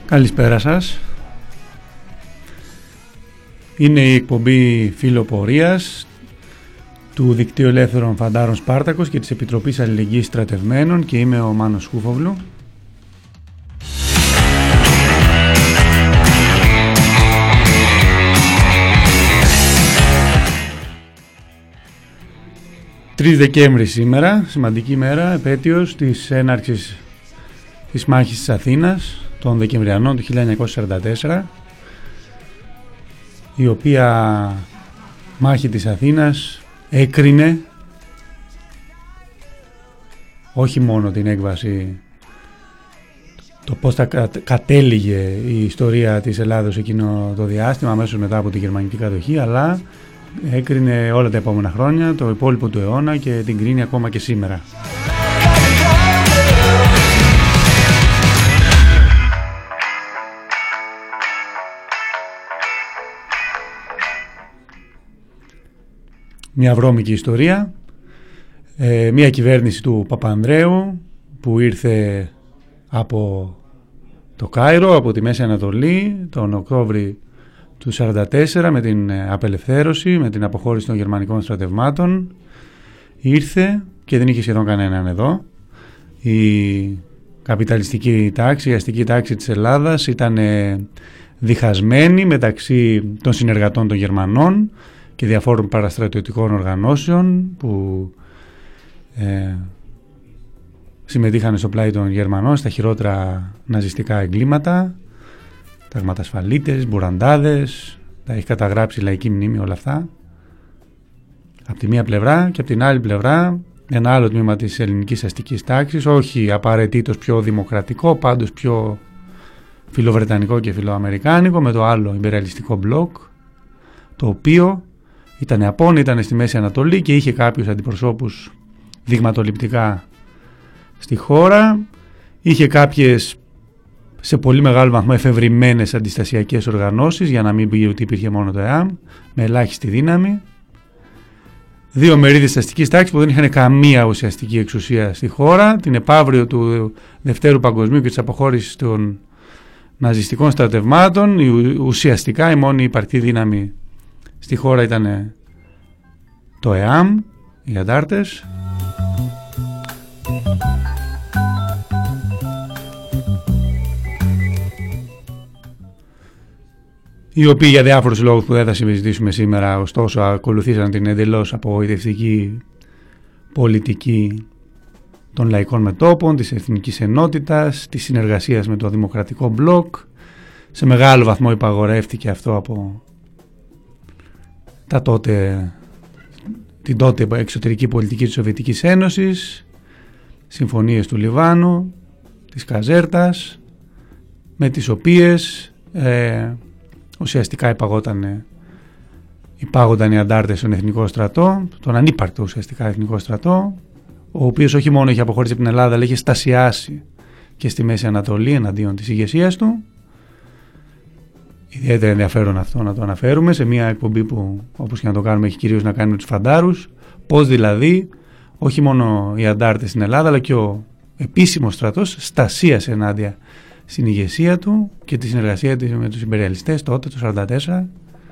Καλησπέρα σας. Είναι η εκπομπή Φιλοπορίας του Δικτύου Ελεύθερων Φαντάρων Σπάρτακος και της Επιτροπής Αλληλεγγύης Στρατευμένων και είμαι ο Μάνος Χούφοβλου. «3 Δεκέμβρη σήμερα, σημαντική ημέρα, επέτειος της έναρξης της μάχης της Αθήνας των Δεκεμβριανών του 1944, η οποία μάχη της Αθήνας έκρινε όχι μόνο την έκβαση, το πώς θα κατέληγε η ιστορία της Ελλάδος εκείνο το διάστημα αμέσως μετά από τη γερμανική κατοχή, αλλά έκρινε όλα τα επόμενα χρόνια, το υπόλοιπο του αιώνα και την κρίνει ακόμα και σήμερα. Μια βρώμικη ιστορία, μια κυβέρνηση του Παπανδρέου που ήρθε από το Κάιρο, από τη Μέση Ανατολή τον Οκτώβρη του 1944 με την απελευθέρωση, με την αποχώρηση των γερμανικών στρατευμάτων. Ήρθε και δεν είχε σχεδόν κανέναν εδώ. Η καπιταλιστική τάξη, η αστική τάξη της Ελλάδας ήταν διχασμένη μεταξύ των συνεργατών των Γερμανών και διαφόρων παραστρατιωτικών οργανώσεων που συμμετείχαν στο πλάι των Γερμανών στα χειρότερα ναζιστικά εγκλήματα, ταγματασφαλίτες, μπουραντάδες, τα έχει καταγράψει η Λαϊκή Μνήμη όλα αυτά. Από τη μία πλευρά και από την άλλη πλευρά ένα άλλο τμήμα της ελληνικής αστικής τάξης, όχι απαραίτητος πιο δημοκρατικό, πάντως πιο φιλοβρετανικό και φιλοαμερικάνικο, με το άλλο ιμπεριαλιστικό μπλοκ, το οποίο ήταν απόν, ήταν στη Μέση Ανατολή και είχε κάποιους αντιπροσώπους δειγματοληπτικά στη χώρα, είχε κάποιες σε πολύ μεγάλο βαθμό εφευρημένες αντιστασιακές οργανώσεις, για να μην πει ότι υπήρχε μόνο το ΕΑΜ, με ελάχιστη δύναμη. Δύο μερίδες αστικής τάξης που δεν είχαν καμία ουσιαστική εξουσία στη χώρα. Την επαύριο του Δευτέρου Παγκοσμίου και της αποχώρησης των ναζιστικών στρατευμάτων, ουσιαστικά η μόνη υπαρκτή δύναμη στη χώρα ήταν το ΕΑΜ, οι αντάρτες. Οι οποίοι για διάφορους λόγους που δεν θα συζητήσουμε σήμερα, ωστόσο ακολουθήσαν την εντελώς απογοητευτική πολιτική των λαϊκών μετώπων, της εθνικής ενότητας, της συνεργασίας με το δημοκρατικό μπλοκ. Σε μεγάλο βαθμό υπαγορεύτηκε αυτό από την τότε εξωτερική πολιτική της Σοβιετικής Ένωσης, συμφωνίες του Λιβάνου, της Καζέρτας, με τις οποίες ουσιαστικά υπάγονταν οι αντάρτες στον εθνικό στρατό, τον ανύπαρκτο ουσιαστικά εθνικό στρατό, ο οποίος όχι μόνο είχε αποχωρήσει από την Ελλάδα, αλλά είχε στασιάσει και στη Μέση Ανατολή εναντίον της ηγεσίας του. Ιδιαίτερα ενδιαφέρον αυτό να το αναφέρουμε σε μια εκπομπή που, όπως και να το κάνουμε, έχει κυρίως να κάνει με τους φαντάρους, πώς δηλαδή όχι μόνο οι αντάρτες στην Ελλάδα, αλλά και ο επίσημος στρατός στασίασε ενάντια στην ηγεσία του και τη συνεργασία της με τους ιμπεριαλιστές τότε, το 1944.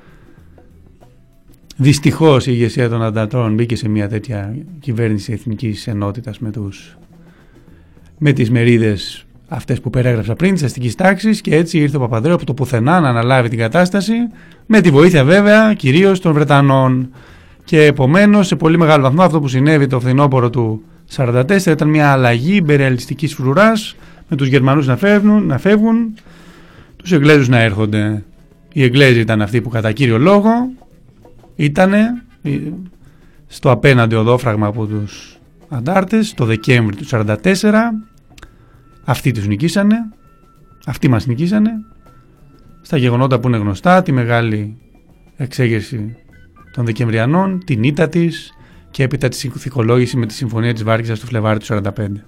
Δυστυχώς η ηγεσία των ανταρτών μπήκε σε μια τέτοια κυβέρνηση εθνικής ενότητας με τις μερίδες αυτές που περιέγραψα πριν, της αστικής τάξης, και έτσι ήρθε ο Παπανδρέου από το πουθενά να αναλάβει την κατάσταση, με τη βοήθεια βέβαια κυρίως των Βρετανών. Και επομένως σε πολύ μεγάλο βαθμό αυτό που συνέβη το φθινόπωρο του 1944 ήταν μια αλλαγή ιμπεριαλιστικής φρουράς, με τους Γερμανούς να φεύγουν, τους Εγγλέζους να έρχονται. Οι Εγγλέζοι ήταν αυτοί που κατά κύριο λόγο ήταν στο απέναντι οδόφραγμα από τους αντάρτες το Δεκέμβρη του 1944. Αυτοί τους νικήσανε, αυτοί μας νικήσανε στα γεγονότα που είναι γνωστά, τη μεγάλη εξέγερση των Δεκεμβριανών, την ήττα της και έπειτα τη συνθηκολόγηση με τη Συμφωνία της Βάρκηζας του Φλεβάρι του 1945.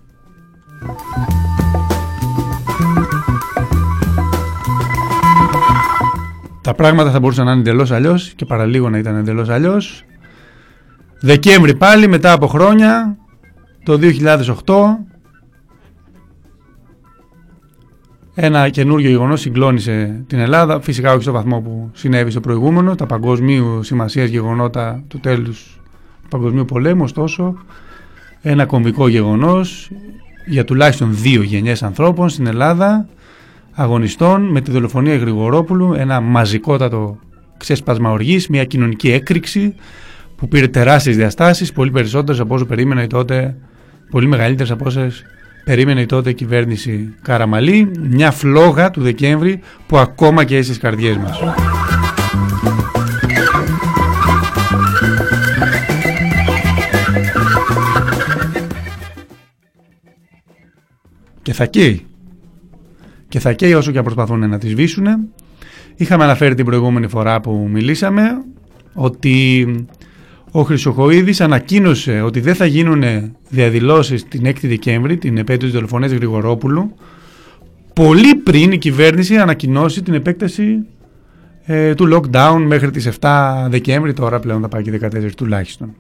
Τα πράγματα θα μπορούσαν να είναι εντελώς αλλιώς και παραλίγο να ήταν εντελώς αλλιώς. Δεκέμβρη πάλι, μετά από χρόνια, το 2008, Ένα καινούριο γεγονός συγκλώνησε την Ελλάδα, φυσικά όχι στο βαθμό που συνέβη στο προηγούμενο, τα παγκοσμίου σημασίας γεγονότα του τέλους του Παγκοσμίου Πολέμου, ωστόσο ένα κομβικό γεγονός για τουλάχιστον 2 γενιές ανθρώπων στην Ελλάδα, αγωνιστών, με τη δολοφονία Γρηγορόπουλου, ένα μαζικότατο ξέσπασμα οργής, μια κοινωνική έκρηξη που πήρε τεράστιες διαστάσεις, πολύ περισσότερες από όσο περίμενε τότε, πολύ μεγαλύτερες από όσες περίμενε η τότε κυβέρνηση Καραμαλή, μια φλόγα του Δεκέμβρη που ακόμα και στις καρδιές μας. Και θα καίει. Και θα καίει όσο και αν προσπαθούν να τη σβήσουν. Είχαμε αναφέρει την προηγούμενη φορά που μιλήσαμε ότι ο Χρυσοχοΐδης ανακοίνωσε ότι δεν θα γίνουν διαδηλώσεις την 6η Δεκέμβρη, την επέτειο της δολοφονίας Γρηγορόπουλου, πολύ πριν η κυβέρνηση ανακοινώσει την επέκταση του lockdown μέχρι τις 7 Δεκέμβρη, τώρα πλέον θα πάει και 14 τουλάχιστον.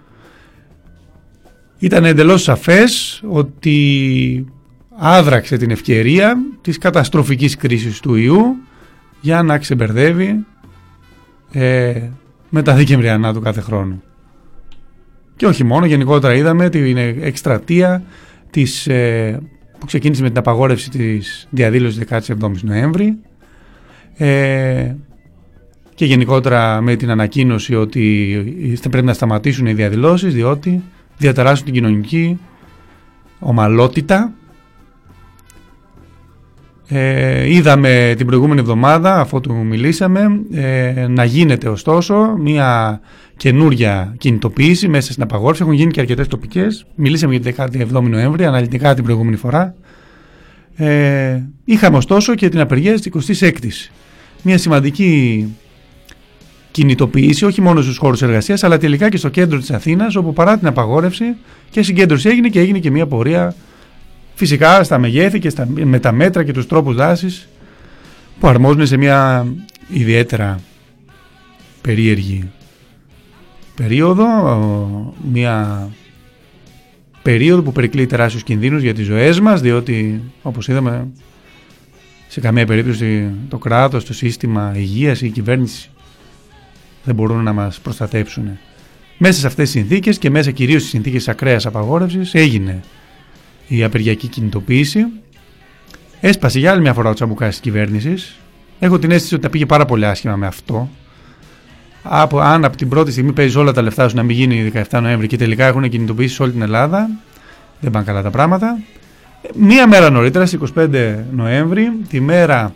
Ήταν εντελώς σαφές ότι άδραξε την ευκαιρία της καταστροφικής κρίσης του ιού για να ξεμπερδεύει με τα Δεκεμβριανά του κάθε χρόνο. Και όχι μόνο, γενικότερα είδαμε την εκστρατεία που ξεκίνησε με την απαγόρευση της διαδήλωσης 17 Νοέμβρη και γενικότερα με την ανακοίνωση ότι πρέπει να σταματήσουν οι διαδηλώσεις διότι διαταράσσουν την κοινωνική ομαλότητα. Είδαμε την προηγούμενη εβδομάδα, αφού του μιλήσαμε, να γίνεται ωστόσο μια καινούρια κινητοποίηση μέσα στην απαγόρευση. Έχουν γίνει και αρκετές τοπικές. Μιλήσαμε για την 17η Νοέμβρη, αναλυτικά την προηγούμενη φορά. Είχαμε ωστόσο και την απεργία της 26ης. Μια σημαντική κινητοποίηση, όχι μόνο στους χώρους εργασίας, αλλά τελικά και στο κέντρο της Αθήνας, όπου παρά την απαγόρευση και συγκέντρωση έγινε και μια πορεία. Φυσικά στα μεγέθη και με τα μέτρα και τους τρόπους δράσης που αρμόζουν σε μια ιδιαίτερα περίεργη περίοδο, μια περίοδο που περικλεί τεράστιους κινδύνους για τις ζωές μας, διότι όπως είδαμε σε καμία περίπτωση το κράτος, το σύστημα υγείας ή η κυβέρνηση δεν μπορούν να μας προστατέψουν. Μέσα σε αυτές τις συνθήκες και μέσα κυρίως στις συνθήκες της ακραίας απαγόρευσης έγινε η απεργιακή κινητοποίηση. Έσπασε για άλλη μια φορά ο τσαμπουκάς της κυβέρνησης. Έχω την αίσθηση ότι τα πήγε πάρα πολύ άσχημα με αυτό. Αν από την πρώτη στιγμή παίζεις όλα τα λεφτά σου να μην γίνει 17 Νοέμβρη και τελικά έχουν κινητοποιήσει σε όλη την Ελλάδα, δεν πάνε καλά τα πράγματα. Μία μέρα νωρίτερα, στις 25 Νοέμβρη, τη μέρα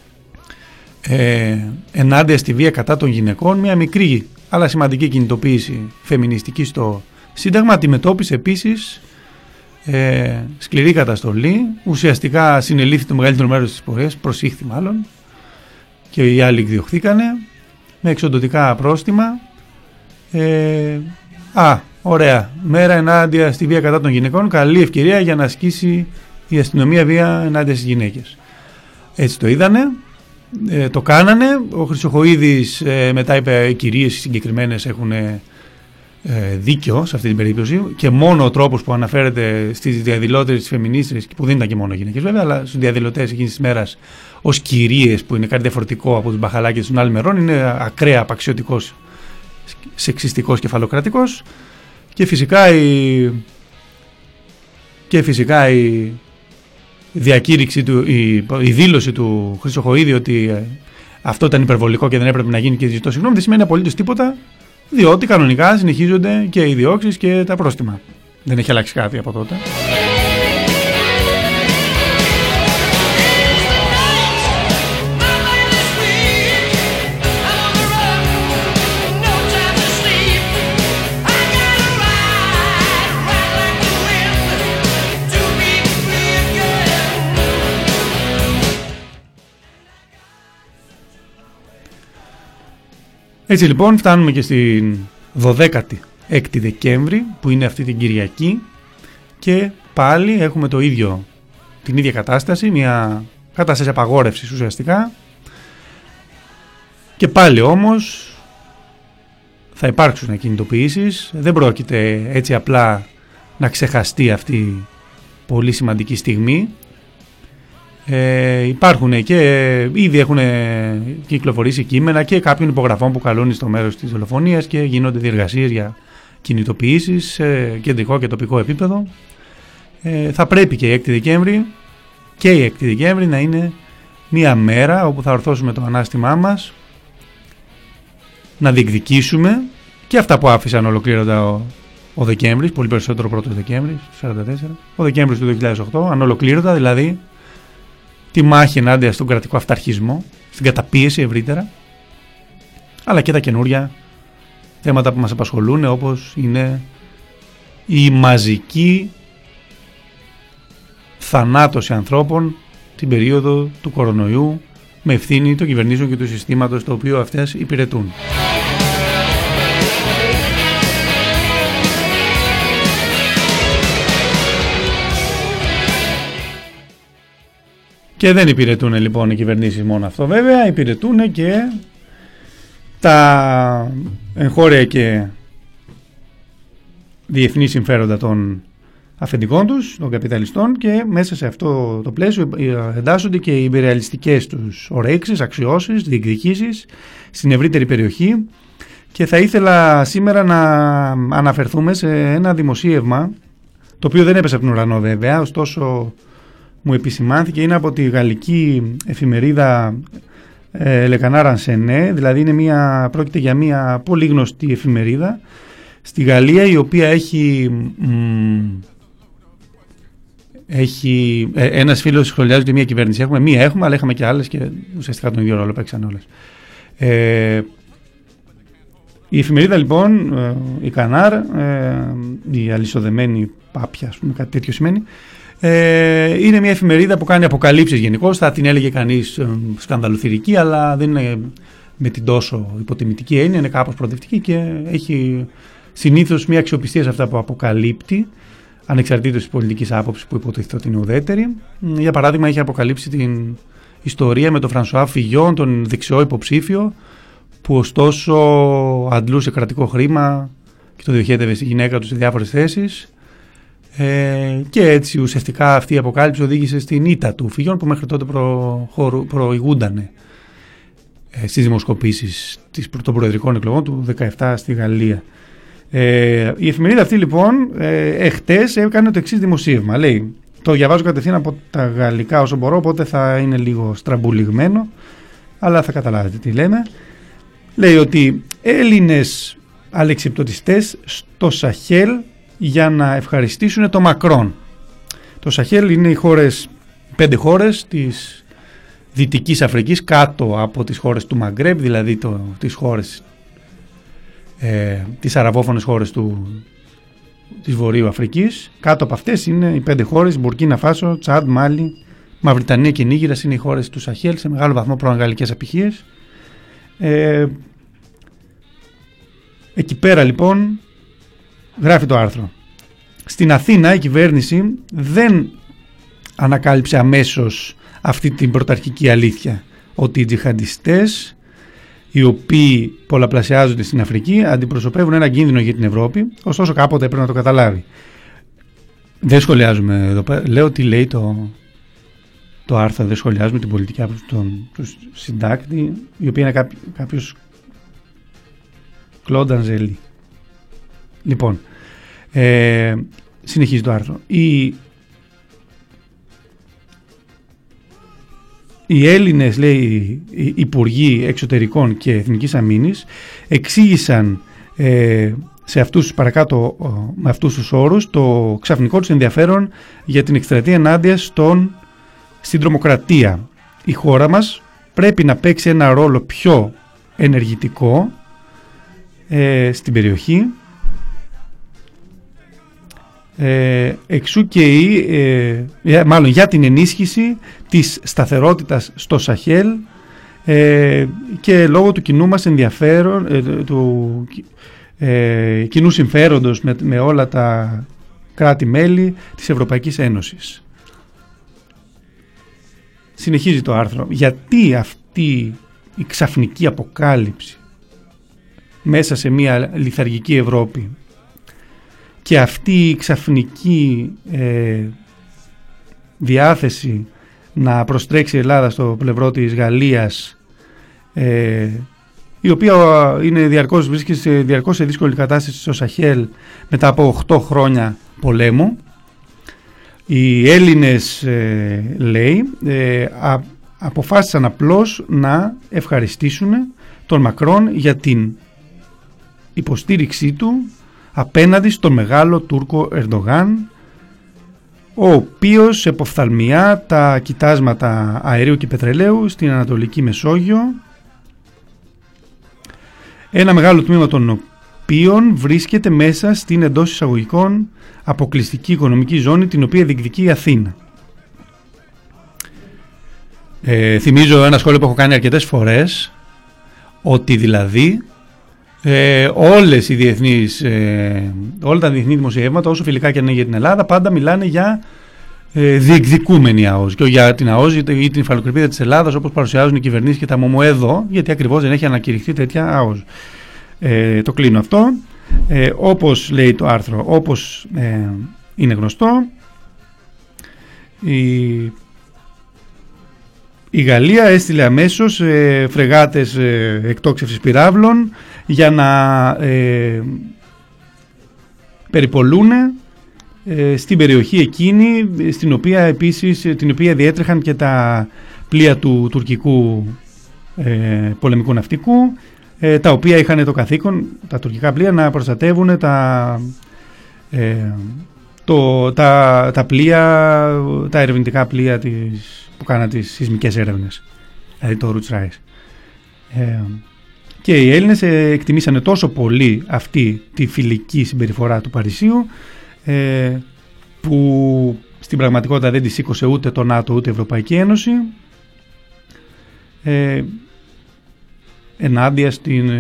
ενάντια στη βία κατά των γυναικών, μια μικρή αλλά σημαντική κινητοποίηση φεμινιστική στο Σύνταγμα αντιμετώπισε επίσης σκληρή καταστολή. Ουσιαστικά συνελήφθη το μεγαλύτερο μέρος της πορείας, προσήχθη μάλλον, και οι άλλοι εκδιωχθήκανε με εξοντωτικά πρόστιμα. Ωραία. Μέρα ενάντια στη βία κατά των γυναικών. Καλή ευκαιρία για να ασκήσει η αστυνομία βία ενάντια στις γυναίκες. Έτσι το είδανε. Το κάνανε. Ο Χρυσοχοΐδης μετά είπε οι κυρίες συγκεκριμένες έχουν δίκιο σε αυτή την περίπτωση και μόνο ο τρόπος που αναφέρεται στις διαδηλώτες, στις φεμινίστρες, που δεν ήταν και μόνο γυναίκες βέβαια, αλλά στους διαδηλωτές εκείνης της μέρας ως κυρίες, που είναι κάτι διαφορετικό από τους μπαχαλάκες των άλλων μερών, είναι ακραία απαξιωτικός, σεξιστικός, κεφαλοκρατικός. Και φυσικά η διακήρυξη του, η δήλωση του Χρυσοχοΐδη ότι αυτό ήταν υπερβολικό και δεν έπρεπε να γίνει και ζητώ συγγνώμη, δεν σημαίνει απολύτως τίποτα, διότι κανονικά συνεχίζονται και οι διώξεις και τα πρόστιμα. Δεν έχει αλλάξει κάτι από τότε. Έτσι λοιπόν φτάνουμε και στην 12η Δεκέμβρη, που είναι αυτή την Κυριακή, και πάλι έχουμε την ίδια κατάσταση, μια κατάσταση απαγόρευσης ουσιαστικά, και πάλι όμως θα υπάρξουν κινητοποιήσεις. Δεν πρόκειται έτσι απλά να ξεχαστεί αυτή η πολύ σημαντική στιγμή. Υπάρχουν και ήδη έχουν κυκλοφορήσει κείμενα και κάποιων υπογραφών που καλούν στο μέρος της δολοφονίας και γίνονται διεργασίες για κινητοποιήσεις σε κεντρικό και τοπικό επίπεδο. Θα πρέπει και η 6η Δεκέμβρη να είναι μια μέρα όπου θα ορθώσουμε το ανάστημά μας, να διεκδικήσουμε και αυτά που άφησαν ολοκλήρωτα ο Δεκέμβρης, πολύ περισσότερο πρώτος Δεκέμβρης, 1944, ο Δεκέμβρης του 2008, ανολοκλήρωτα δηλαδή, τη μάχη ενάντια στον κρατικό αυταρχισμό, στην καταπίεση ευρύτερα, αλλά και τα καινούρια θέματα που μας απασχολούν, όπως είναι η μαζική θανάτωση ανθρώπων την περίοδο του κορονοϊού με ευθύνη των κυβερνήσεων και του συστήματος το οποίο αυτές υπηρετούν. Και δεν υπηρετούν λοιπόν οι κυβερνήσεις μόνο αυτό βέβαια, υπηρετούν και τα εγχώρια και διεθνή συμφέροντα των αφεντικών τους, των καπιταλιστών, και μέσα σε αυτό το πλαίσιο εντάσσονται και οι υπερρεαλιστικές τους ορέξεις, αξιώσεις, διεκδικήσεις στην ευρύτερη περιοχή. Και θα ήθελα σήμερα να αναφερθούμε σε ένα δημοσίευμα, το οποίο δεν έπεσε από τον ουρανό βέβαια, ωστόσο μου επισημάνθηκε, είναι από τη γαλλική εφημερίδα Le Canard Enchaîné, δηλαδή πρόκειται για μια πολύ γνωστή εφημερίδα στη Γαλλία, η οποία έχει ένας φίλος σχολιάζει ότι μια κυβέρνηση έχουμε, αλλά είχαμε και άλλες και ουσιαστικά τον ίδιο ρόλο παίξαν όλες. Η εφημερίδα λοιπόν, η Κανάρ, η αλυσοδεμένη πάπια, ας πούμε, κάτι τέτοιο σημαίνει, είναι μια εφημερίδα που κάνει αποκαλύψεις γενικώς, θα την έλεγε κανείς σκανδαλοθυρική, αλλά δεν είναι με την τόσο υποτιμητική έννοια, είναι κάπως προοδευτική και έχει συνήθως μια αξιοπιστία σε αυτά που αποκαλύπτει, ανεξαρτήτως της πολιτικής άποψης που υποτίθεται ότι είναι ουδέτερη. Για παράδειγμα, έχει αποκαλύψει την ιστορία με τον Φρανσουά Φιγιόν, τον δεξιό υποψήφιο, που ωστόσο αντλούσε κρατικό χρήμα και το διοχέτευε στη γυναίκα του σε διάφορες θέσεις. Και έτσι ουσιαστικά αυτή η αποκάλυψη οδήγησε στην ήττα του Φιγιόν, που μέχρι τότε προηγούνταν στις δημοσκοπήσεις των προεδρικών εκλογών του 2017 στη Γαλλία. Η εφημερίδα αυτή λοιπόν εχτες έκανε το εξής δημοσίευμα. Λέει, το διαβάζω κατευθείαν από τα γαλλικά όσο μπορώ, οπότε θα είναι λίγο στραμπουλιγμένο, αλλά θα καταλάβετε τι λέμε. Λέει ότι Έλληνες αλεξιπτωτιστές στο Σαχέλ για να ευχαριστήσουν το Μακρόν. Το Σαχέλ είναι οι 5 χώρες της Δυτικής Αφρικής, κάτω από τις χώρες του Μαγκρέμπ, δηλαδή τις χώρες, τις αραβόφωνες χώρες της Βορείου Αφρικής. Κάτω από αυτές είναι οι 5 χώρες, Μπουρκίνα Φάσο, Τσάντ, Μάλι, Μαυριτανία και Νίγηρας, είναι οι χώρες του Σαχέλ, σε μεγάλο βαθμό προαγγαλικές απηχίες. Εκεί πέρα λοιπόν γράφει το άρθρο. Στην Αθήνα η κυβέρνηση δεν ανακάλυψε αμέσως αυτή την πρωταρχική αλήθεια, ότι οι τζιχαντιστές, οι οποίοι πολλαπλασιάζονται στην Αφρική, αντιπροσωπεύουν ένα κίνδυνο για την Ευρώπη, ωστόσο κάποτε πρέπει να το καταλάβει. Δεν σχολιάζουμε εδώ πέρα, λέω τι λέει το άρθρο, δεν σχολιάζουμε την πολιτική άποψη του συντάκτη, η οποία είναι κάποιος Κλοντ Αντζέλη. Λοιπόν, συνεχίζει το άρθρο. Οι Έλληνες, λέει, οι υπουργοί εξωτερικών και εθνικής αμήνης εξήγησαν σε αυτούς παρακάτω, με αυτούς τους όρους, το ξαφνικό τους ενδιαφέρον για την εκστρατεία ενάντια στην τρομοκρατία. Η χώρα μας πρέπει να παίξει ένα ρόλο πιο ενεργητικό στην περιοχή, εξού και μάλλον για την ενίσχυση της σταθερότητας στο Σαχέλ και λόγω του κοινού μας ενδιαφέρον, του κοινού συμφέροντος με όλα τα κράτη-μέλη της Ευρωπαϊκής Ένωσης. Συνεχίζει το άρθρο. Γιατί αυτή η ξαφνική αποκάλυψη μέσα σε μια λιθαργική Ευρώπη και αυτή η ξαφνική διάθεση να προστρέξει η Ελλάδα στο πλευρό της Γαλλίας, η οποία βρίσκεται διαρκώς σε δύσκολη κατάσταση στο Σαχέλ μετά από 8 χρόνια πολέμου. Οι Έλληνες, λέει, αποφάσισαν απλώς να ευχαριστήσουν τον Μακρόν για την υποστήριξή του απέναντι στον μεγάλο Τούρκο Ερντογάν, ο οποίος εποφθαλμιά τα κοιτάσματα αερίου και πετρελαίου στην Ανατολική Μεσόγειο, ένα μεγάλο τμήμα των οποίων βρίσκεται μέσα στην εντός εισαγωγικών αποκλειστική οικονομική ζώνη, την οποία διεκδικεί η Αθήνα. Θυμίζω ένα σχόλιο που έχω κάνει αρκετές φορές, ότι δηλαδή όλα τα διεθνή δημοσιεύματα, όσο φιλικά και αν είναι για την Ελλάδα, πάντα μιλάνε για διεκδικούμενη ΑΟΣ, και για την ΑΟΣ ή την υφαλοκρηπίδα της Ελλάδας, όπως παρουσιάζουν οι κυβερνήσεις και τα ΜΟΜΟΕΔΟ, γιατί ακριβώς δεν έχει ανακηρυχθεί τέτοια ΑΟΣ. Το κλείνω αυτό. Όπως λέει το άρθρο, όπως είναι γνωστό, η Γαλλία έστειλε αμέσως φρεγάτες εκτόξευσης πυράβλων για να περιπολούν στην περιοχή εκείνη, την οποία διέτρεχαν και τα πλοία του τουρκικού πολεμικού ναυτικού, τα οποία είχαν το καθήκον, τα τουρκικά πλοία, να προστατεύουν τα πλοία, τα ερευνητικά πλοία που κάναν τις σεισμικές έρευνες, δηλαδή το Roots Rise. Και οι Έλληνες εκτιμήσανε τόσο πολύ αυτή τη φιλική συμπεριφορά του Παρισίου, που στην πραγματικότητα δεν τη σήκωσε ούτε το ΝΑΤΟ ούτε η Ευρωπαϊκή Ένωση, ενάντια στην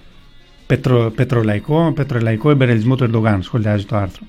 πετρολαϊκό εμπεριαλισμό του Ερντογάν, σχολιάζει το άρθρο.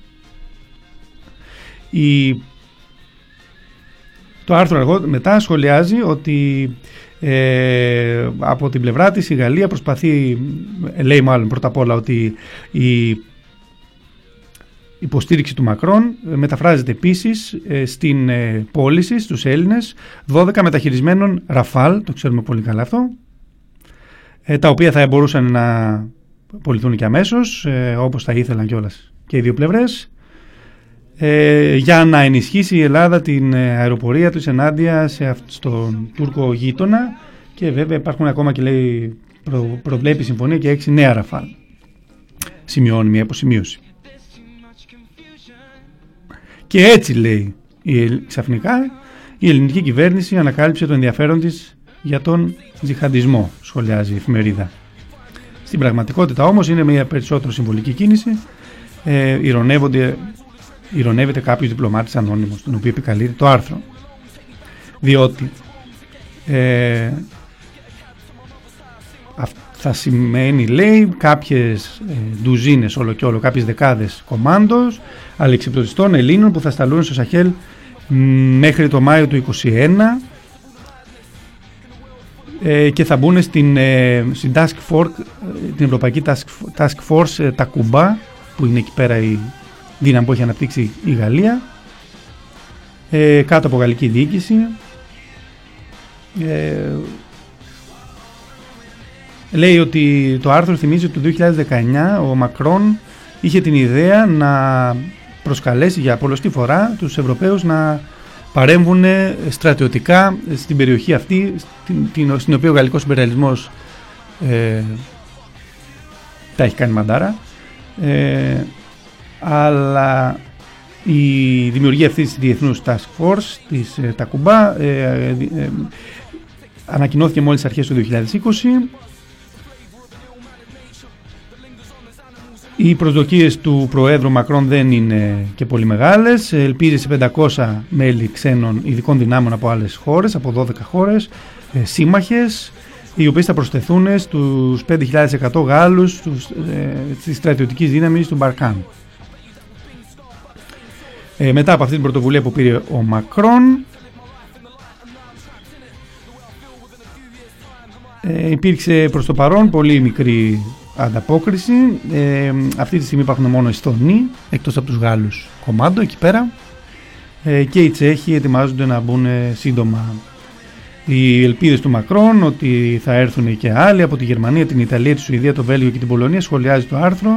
Το άρθρο μετά σχολιάζει ότι από την πλευρά της η Γαλλία προσπαθεί, λέει μάλλον πρώτα απ' όλα, ότι η υποστήριξη του Μακρόν μεταφράζεται επίσης στην πώληση στους Έλληνες 12 μεταχειρισμένων Ραφάλ, το ξέρουμε πολύ καλά αυτό, τα οποία θα μπορούσαν να πωληθούν και αμέσως, όπως θα ήθελαν κιόλας και οι δύο πλευρές, για να ενισχύσει η Ελλάδα την αεροπορία του ενάντια στον Τούρκο γείτονα, και βέβαια υπάρχουν ακόμα, και λέει, προβλέπει η συμφωνία και 6 νέα Ραφάλ. Σημειώνει μια υποσημείωση. Και έτσι, λέει, ξαφνικά η ελληνική κυβέρνηση ανακάλυψε το ενδιαφέρον της για τον τζιχαντισμό, σχολιάζει η εφημερίδα. Στην πραγματικότητα όμως είναι μια περισσότερο συμβολική κίνηση. Ειρωνεύεται κάποιος διπλωμάτης ανώνυμος, τον οποίο επικαλείται το άρθρο, διότι θα σημαίνει, λέει, κάποιες ντουζίνες όλο και όλο, κάποιες δεκάδες κομάντος αλεξιπτωτιστών Ελλήνων που θα σταλούν στο Σαχέλ μέχρι το Μάιο του 2021, και θα μπουν στην Task Force, την Ευρωπαϊκή Task Force Τακουμπά, που είναι εκεί πέρα η δύναμη που έχει αναπτύξει η Γαλλία, κάτω από γαλλική διοίκηση. Λέει ότι το άρθρο θυμίζει ότι το 2019 ο Μακρόν είχε την ιδέα να προσκαλέσει για πολλωστή φορά τους Ευρωπαίους να παρέμβουν στρατιωτικά στην περιοχή αυτή, στην οποία ο γαλλικός υπεριαλισμός τα έχει κάνει μαντάρα, αλλά η δημιουργία αυτής της διεθνούς task force της Τακουμπά ανακοινώθηκε μόλις αρχές του 2020. Οι προσδοκίες του Προέδρου Μακρόν δεν είναι και πολύ μεγάλες. Ελπίζει σε 500 μέλη ξένων ειδικών δυνάμεων από άλλες χώρες, από 12 χώρες σύμμαχες, οι οποίες θα προσθεθούν στους 5.100 Γάλλους της στρατιωτικής δύναμης του Μπαρκάν. Μετά από αυτή την πρωτοβουλία που πήρε ο Μακρόν, υπήρξε προς το παρόν πολύ μικρή ανταπόκριση. Αυτή τη στιγμή υπάρχουν μόνο Εσθονοί, εκτός από τους Γάλλους κομμάντο εκεί πέρα. και οι Τσέχοι ετοιμάζονται να μπουν σύντομα. Οι ελπίδες του Μακρόν ότι θα έρθουν και άλλοι από τη Γερμανία, την Ιταλία, τη Σουηδία, το Βέλγιο και την Πολωνία, σχολιάζει το άρθρο.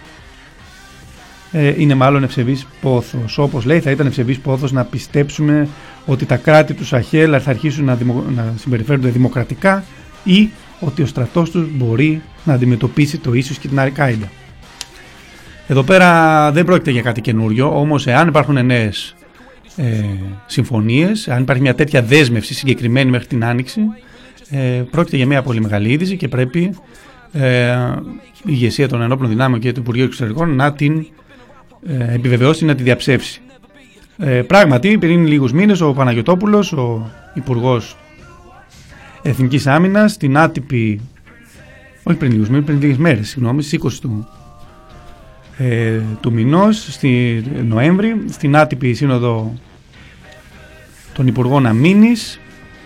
Είναι μάλλον ευσεβής πόθος. Όπως λέει, θα ήταν ευσεβής πόθος να πιστέψουμε ότι τα κράτη του Σαχέλ θα αρχίσουν να συμπεριφέρονται δημοκρατικά ή ότι ο στρατός τους μπορεί να αντιμετωπίσει το ίσως και την Αλ-Κάιντα. Εδώ πέρα δεν πρόκειται για κάτι καινούριο, όμως εάν υπάρχουν νέες συμφωνίες, αν υπάρχει μια τέτοια δέσμευση συγκεκριμένη μέχρι την Άνοιξη, πρόκειται για μια πολύ μεγάλη είδηση και πρέπει η ηγεσία των ενόπλων δυνάμεων και του Υπουργείου Εξωτερικών να την επιβεβαιώσει, να τη διαψεύσει. Πράγματι, πριν λίγους μήνες ο Παναγιωτόπουλος, ο Υπουργός Εθνικής Άμυνας, στην άτυπη, όχι πριν λίγους μήνες, πριν λίγες μέρες, συγγνώμη, στις 20 του μηνός, στη Νοέμβρη, στην άτυπη σύνοδο των Υπουργών Αμήνης,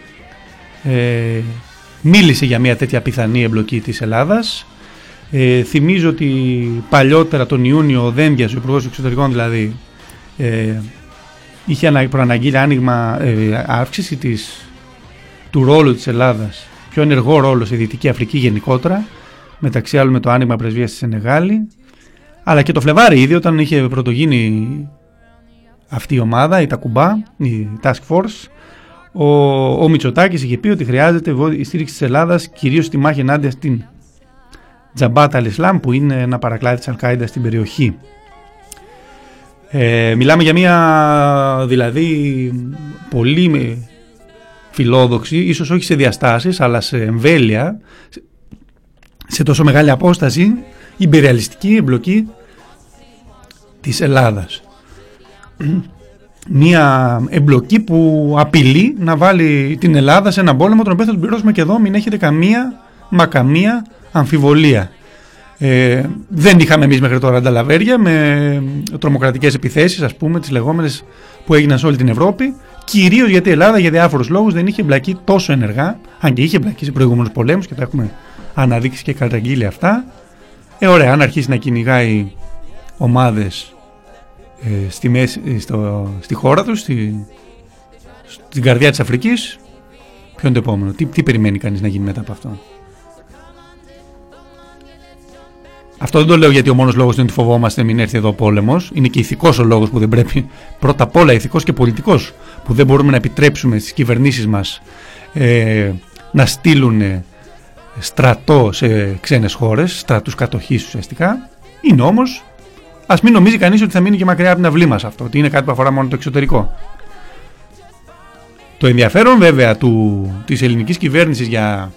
μίλησε για μια τέτοια πιθανή εμπλοκή της Ελλάδας. Θυμίζω ότι παλιότερα τον Ιούνιο ο Δένδιας, ο Υπουργός Εξωτερικών δηλαδή, είχε προαναγγείλει αύξηση του ρόλου της Ελλάδας, πιο ενεργό ρόλο σε Δυτική Αφρική γενικότερα, μεταξύ άλλων με το άνοιγμα πρεσβείας στη Σενεγάλη, αλλά και το Φλεβάρι ήδη όταν είχε πρωτογίνει αυτή η ομάδα, η Τακουμπά, η Task Force, ο Μητσοτάκης είχε πει ότι χρειάζεται η στήριξη της Ελλάδας κυρίως στη μάχη ενάντια στην Τζαμπάτ Αλ-Ισλάμ, που είναι ένα παρακλάδι της Αλ-Κάιντα στην περιοχή. Μιλάμε για μια δηλαδή πολύ φιλόδοξη, ίσως όχι σε διαστάσεις αλλά σε εμβέλεια, σε τόσο μεγάλη απόσταση, ιμπεριαλιστική εμπλοκή της Ελλάδας. Μια εμπλοκή που απειλεί να βάλει την Ελλάδα σε έναν πόλεμο τον οποίο θα τον πληρώσουμε και εδώ, μην έχετε καμία αμφιβολία. Δεν είχαμε εμείς μέχρι τώρα ανταλαβέρια με τρομοκρατικές επιθέσεις, ας πούμε, τις λεγόμενες που έγιναν σε όλη την Ευρώπη, κυρίως γιατί η Ελλάδα για διάφορους λόγους δεν είχε εμπλακεί τόσο ενεργά, αν και είχε εμπλακεί σε προηγούμενους πολέμους και τα έχουμε αναδείξει και καταγγείλει αυτά. Ωραία, αν αρχίσει να κυνηγάει ομάδες στη χώρα τους, στην καρδιά της Αφρικής, ποιο είναι το επόμενο, τι περιμένει κανείς να γίνει μετά από αυτό? Αυτό δεν το λέω γιατί ο μόνος λόγος είναι ότι φοβόμαστε μην έρθει εδώ ο πόλεμος. Είναι και ηθικός ο λόγος που δεν πρέπει, πρώτα απ' όλα ηθικός και πολιτικός, που δεν μπορούμε να επιτρέψουμε στις κυβερνήσεις μας να στείλουν στρατό σε ξένες χώρες, στρατούς κατοχής ουσιαστικά. Είναι όμως, ας μην νομίζει κανείς ότι θα μείνει και μακριά από την αυλή μας αυτό, ότι είναι κάτι που αφορά μόνο το εξωτερικό. Το ενδιαφέρον βέβαια της ελληνικής κυβέρνησης για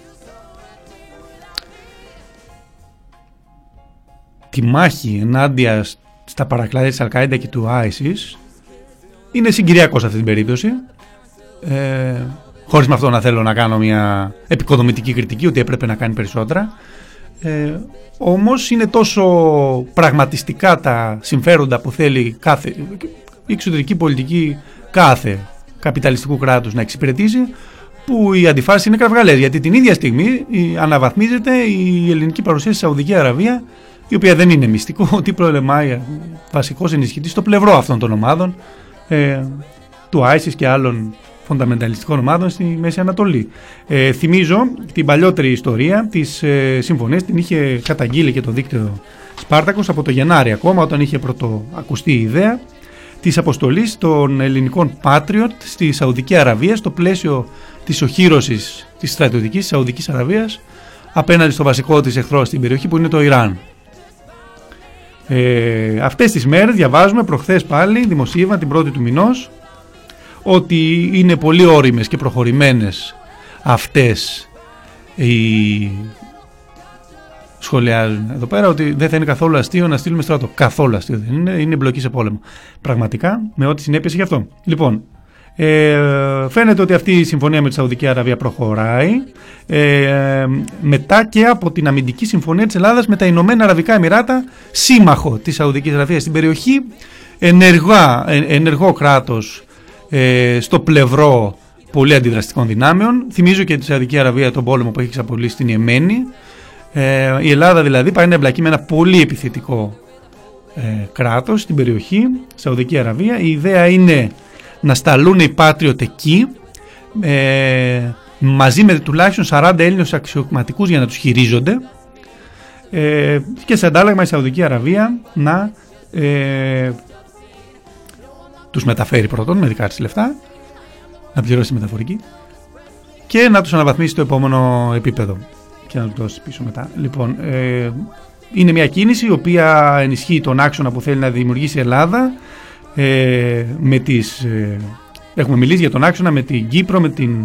τη μάχη ενάντια στα παρακλάδια της Αλ-Κάιντα και του ISIS είναι συγκυριακό σε αυτή την περίπτωση, χωρίς με αυτό να θέλω να κάνω μια επικοδομητική κριτική ότι έπρεπε να κάνει περισσότερα, όμως είναι τόσο πραγματιστικά τα συμφέροντα που θέλει η εξωτερική πολιτική κάθε καπιταλιστικού κράτους να εξυπηρετήσει, που οι αντιφάσεις είναι κραυγαλές, γιατί την ίδια στιγμή αναβαθμίζεται η ελληνική παρουσία στη Σαουδική Αραβία, η οποία δεν είναι μυστικό ότι προλεμάει βασικός ενισχυτής στο πλευρό αυτών των ομάδων, του ISIS και άλλων φονταμενταλιστικών ομάδων στη Μέση Ανατολή. Θυμίζω την παλιότερη ιστορία της συμφωνίας, την είχε καταγγείλει και το δίκτυο Σπάρτακος από το Γενάρη ακόμα, όταν είχε πρωτοακουστεί η ιδέα της αποστολής των ελληνικών Patriot στη Σαουδική Αραβία στο πλαίσιο της οχύρωσης της στρατιωτικής της Σαουδικής Αραβίας απέναντι στο βασικό της εχθρό στην περιοχή που είναι το Ιράν. Αυτές τις μέρες διαβάζουμε, προχθές πάλι δημοσίευαν την 1η του μηνός, ότι είναι πολύ ώριμες και προχωρημένες αυτές σχολιάζουν εδώ πέρα ότι δεν θα είναι καθόλου αστείο να στείλουμε στρατό. Καθόλου αστείο δεν είναι εμπλοκή σε πόλεμο. Πραγματικά, με ό,τι συνέπειες έχει αυτό. Λοιπόν, φαίνεται ότι αυτή η συμφωνία με τη Σαουδική Αραβία προχωράει μετά και από την αμυντική συμφωνία της Ελλάδας με τα Ηνωμένα Αραβικά Εμιράτα, σύμμαχο της Σαουδικής Αραβίας στην περιοχή, ενεργό κράτος στο πλευρό πολύ αντιδραστικών δυνάμεων. Θυμίζω και τη Σαουδική Αραβία τον πόλεμο που έχει εξαπολύσει στην Ιεμένη. Η Ελλάδα δηλαδή πάει να εμπλακεί με ένα πολύ επιθετικό κράτος στην περιοχή, Σαουδική Αραβία. Η ιδέα είναι να σταλούν οι Patriot εκεί, μαζί με τουλάχιστον 40 Έλληνες αξιωματικούς για να τους χειρίζονται, και σε αντάλλαγμα η Σαουδική Αραβία να τους μεταφέρει πρώτον με δικά της λεφτά, να πληρώσει τη μεταφορική και να τους αναβαθμίσει στο επόμενο επίπεδο και να τους δώσει πίσω μετά. Λοιπόν, είναι μια κίνηση η οποία ενισχύει τον άξονα που θέλει να δημιουργήσει η Ελλάδα, έχουμε μιλήσει για τον άξονα με την Κύπρο, με την